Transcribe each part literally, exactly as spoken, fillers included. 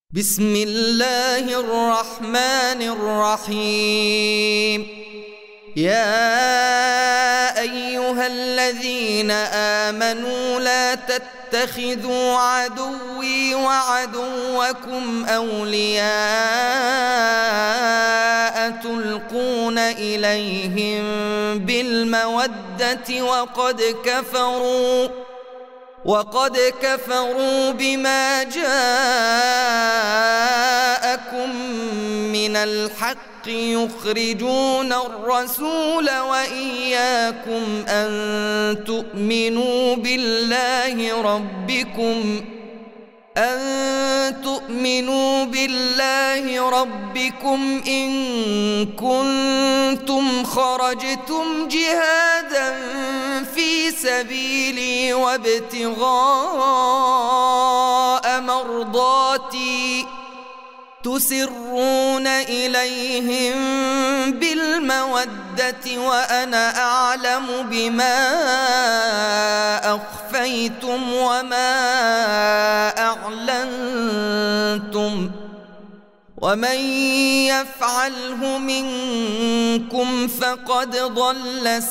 بسم الله الرحمن الرحيم. يا أيها الذين آمنوا لا تتخذوا عدوي وعدوكم أولياء تلقون إليهم بالمودة وقد كفروا وقد كفروا بما جاءكم من الحق يخرجون الرسول وإياكم أن تؤمنوا بالله ربكم أن تؤمنوا بالله ربكم إن كنتم خرجتم جهادا في سبيلي وابتغاء مرضاتي تسرون إليهم بالمودة وأنا أعلم بما أخفيتم وما أعلنتم ومن يفعله منكم فقد ضل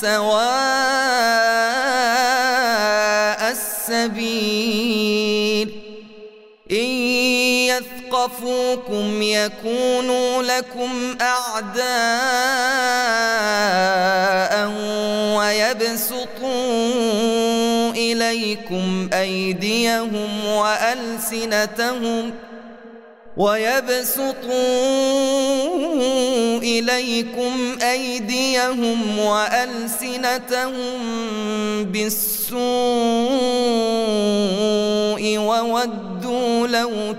سواء السبيل. إن يثقفوكم يكونوا لكم أعداء ويبسطوا إليكم أيديهم وألسنتهم ويبسطوا إليكم أيديهم وألسنتهم بالسوء وودوا لو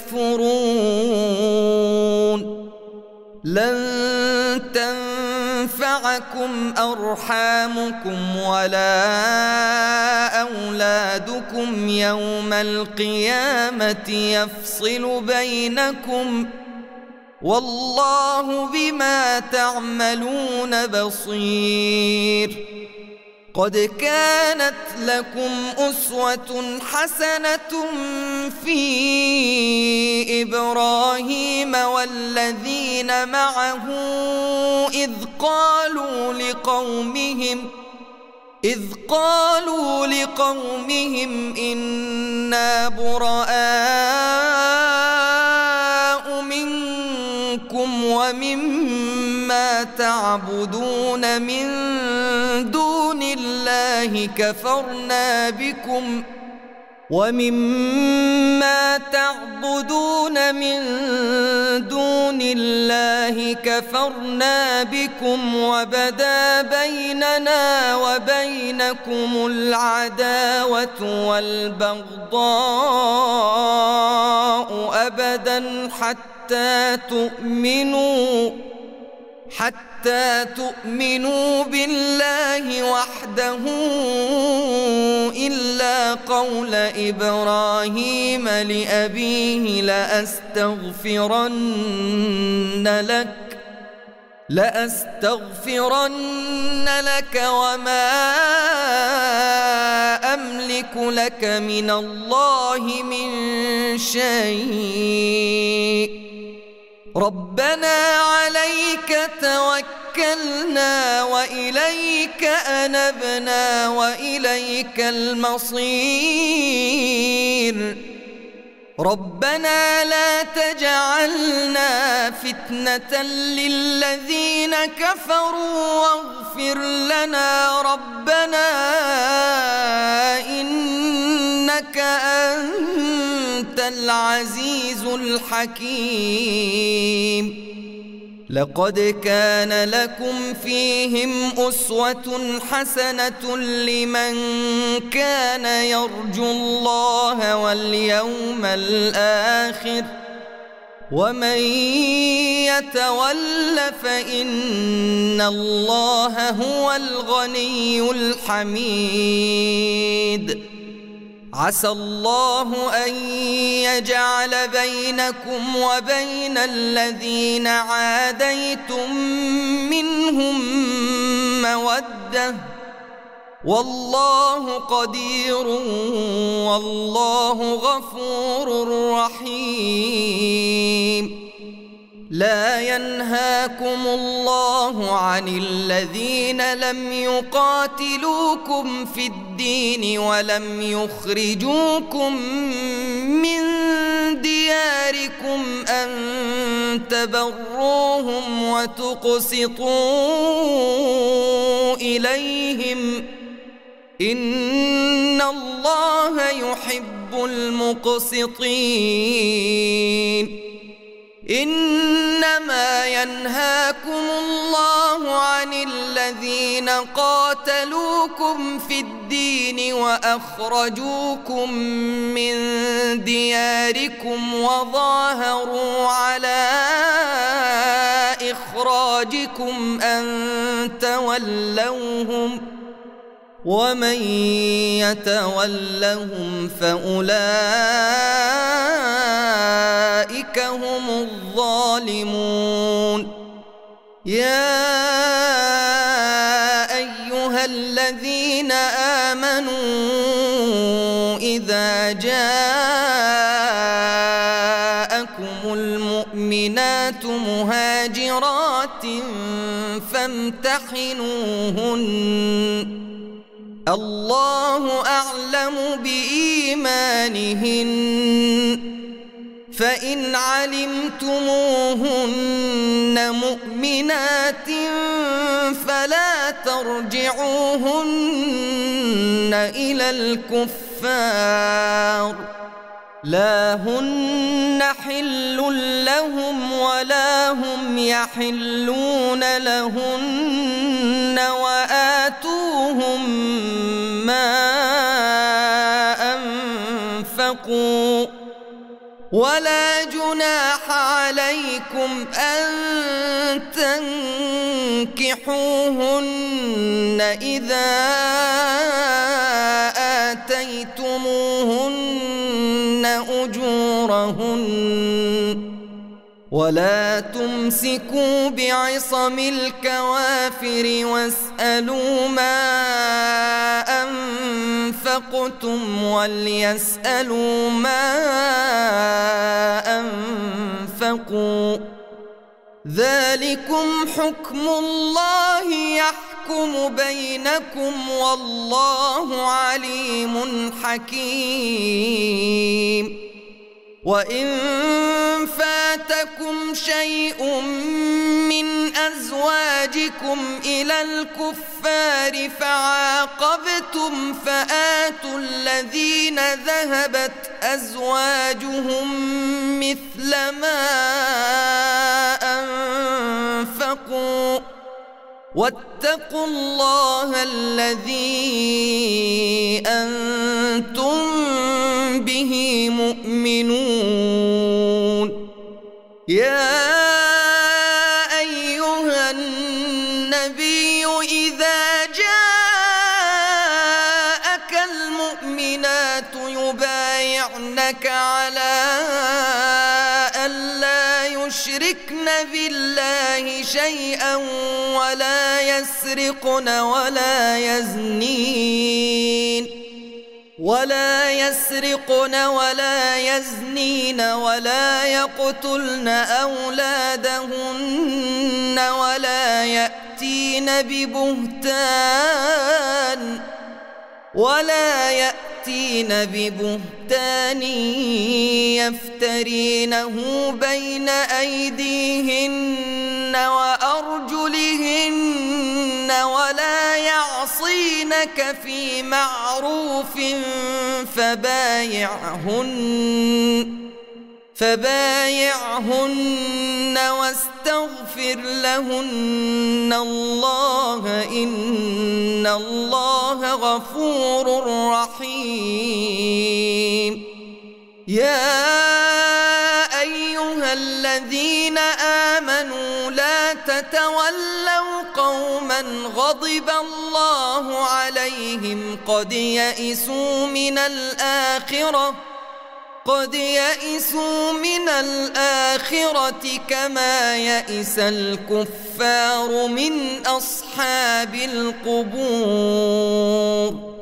تكفرون. لن تنفعكم أرحامكم ولا أولادكم يوم القيامة يفصل بينكم والله بما تعملون بصير. قد كانت لكم أسوة حسنة في إبراهيم والذين معه إذ قالوا لقومهم إذ قالوا لقومهم إنا براء منكم ومما تعبدون من دون الله كفرنا بكم ومما تعبدون من دون الله كفرنا بكم وبدا بيننا وبينكم العداوة والبغضاء أبدا حتى تؤمنوا حتى تؤمنوا بالله وحده إلا قول إبراهيم لأبيه لأستغفرن لك لأستغفرن لك وما أملك لك من الله من شيء ربنا عليك توكلنا وإليك أنبنا وإليك المصير. ربنا لا تجعلنا فتنة للذين كفروا واغفر لنا ربنا إنك أنت العزيز الحكيم. لقد كان لكم فيهم أسوة حسنة لمن كان يرجو الله واليوم الآخر ومن يتول فإن الله هو الغني الحميد. عسى الله أن يجعل بينكم وبين الذين عاديتم منهم مودة والله قدير والله غفور رحيم. لا ينهاكم الله عن الذين لم يقاتلوكم في الدين ولم يخرجوكم من دياركم أن تبروهم وتقسطوا إليهم إن الله يحب المقسطين. إنما ينهاكم الله عن الذين قاتلوكم في الدين وأخرجوكم من دياركم وظاهروا على إخراجكم أن تولوهم ومن يتولهم فأولئك هم الظالمون. يا أيها الذين آمنوا إذا جاءكم المؤمنات مهاجرات فامتحنوهن الله أعلم بإيمانهن فإن علمتموهن مؤمنات فلا ترجعوهن إلى الكفار لا هن حل لهم ولا هم يحلون لهن وآتوهم ما أنفقوا ولا جناح عليكم أن تنكحوهن إذا آتيتموهن أجورهن ولا تمسكوا بعصم الكوافر واسألوا ما أنفقتم وليسألوا ما أنفقوا ذلكم حكم الله يحكم بينكم والله عليم حكيم. وإن فاتكم شيء من أزواجكم إلى الكفار فعاقبتم فآتوا الذين ذهبت أزواجهم مثل ما أنفقوا واتقوا الله الذي أنتم به مؤمنون. يا أيها النبي إذا جاءك المؤمنات يبايعنك على ألا يشركن بالله شيئا ولا يسرقن ولا يزنين ولا يسرقن ولا يزنين ولا يقتلن أولادهن ولا يأتين ببهتان ولا يأتين ببهتان يفترينه بين أيديهن وأرجلهن ولا يعصينك في معروف فبايعهن فبايعهن واستغفر لهن الله إن الله غفور رحيم. يا أيها الذين آمنوا لا تتولوا قوما غضب الله عليهم قد يئسوا من الآخرة قد يئسوا من الآخرة كما يئس الكفار من أصحاب القبور.